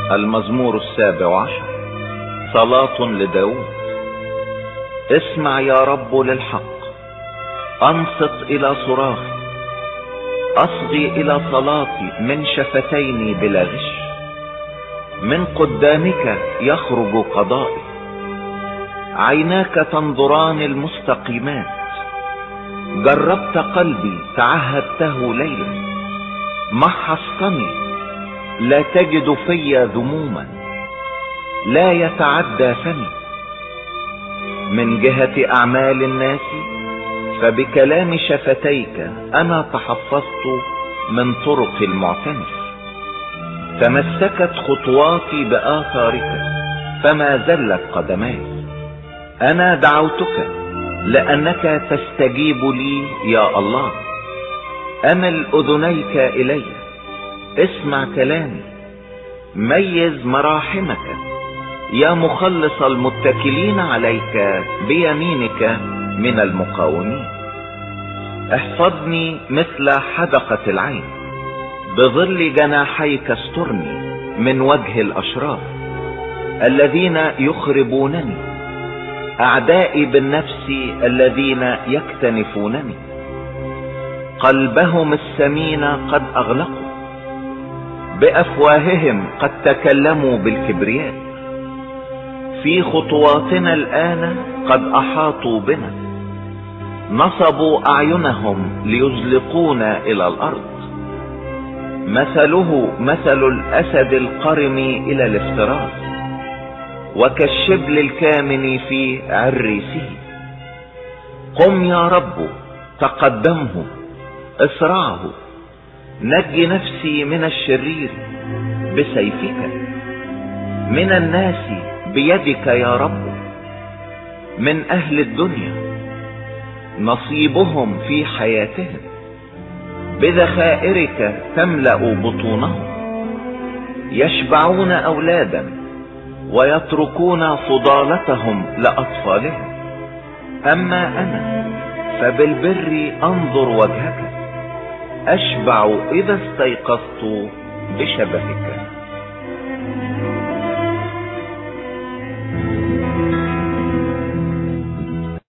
المزمور 17. صلاة لداود. اسمع يا رب للحق، انصت الى صراخي، اصغي الى صلاتي من شفتيني بلا غش. من قدامك يخرج قضائي، عيناك تنظران المستقيمات. جربت قلبي تعهدته ليلا، محصتني لا تجد في ذموما، لا يتعدى فمي. من جهة اعمال الناس فبكلام شفتيك انا تحفظت من طرق المعتنف. تمسكت خطواتي بآثارك فما زلت قدماي. انا دعوتك لانك تستجيب لي يا الله. امل اذنيك الي، اسمع كلامي. ميز مراحمك يا مخلص المتكلين عليك بيمينك من المقاومين. احفظني مثل حدقة العين، بظل جناحيك استرني من وجه الاشرار الذين يخربونني، اعدائي بالنفس الذين يكتنفونني. قلبهم السمين قد اغلقوا، بافواههم قد تكلموا بالكبرياء. في خطواتنا الان قد احاطوا بنا، نصبوا اعينهم ليزلقونا الى الارض. مثله مثل الاسد القرم الى الافتراس، وكالشبل الكامن في عريسه. قم يا رب تقدمه، اسرعه، نج نفسي من الشرير بسيفك. من الناس بيدك يا رب، من اهل الدنيا نصيبهم في حياتهم. بذخائرك تملأ بطونهم، يشبعون اولادا ويتركون فضالتهم لاطفالهم. اما انا فبالبر انظر وجهك، اشبع اذا استيقظت بشبهك.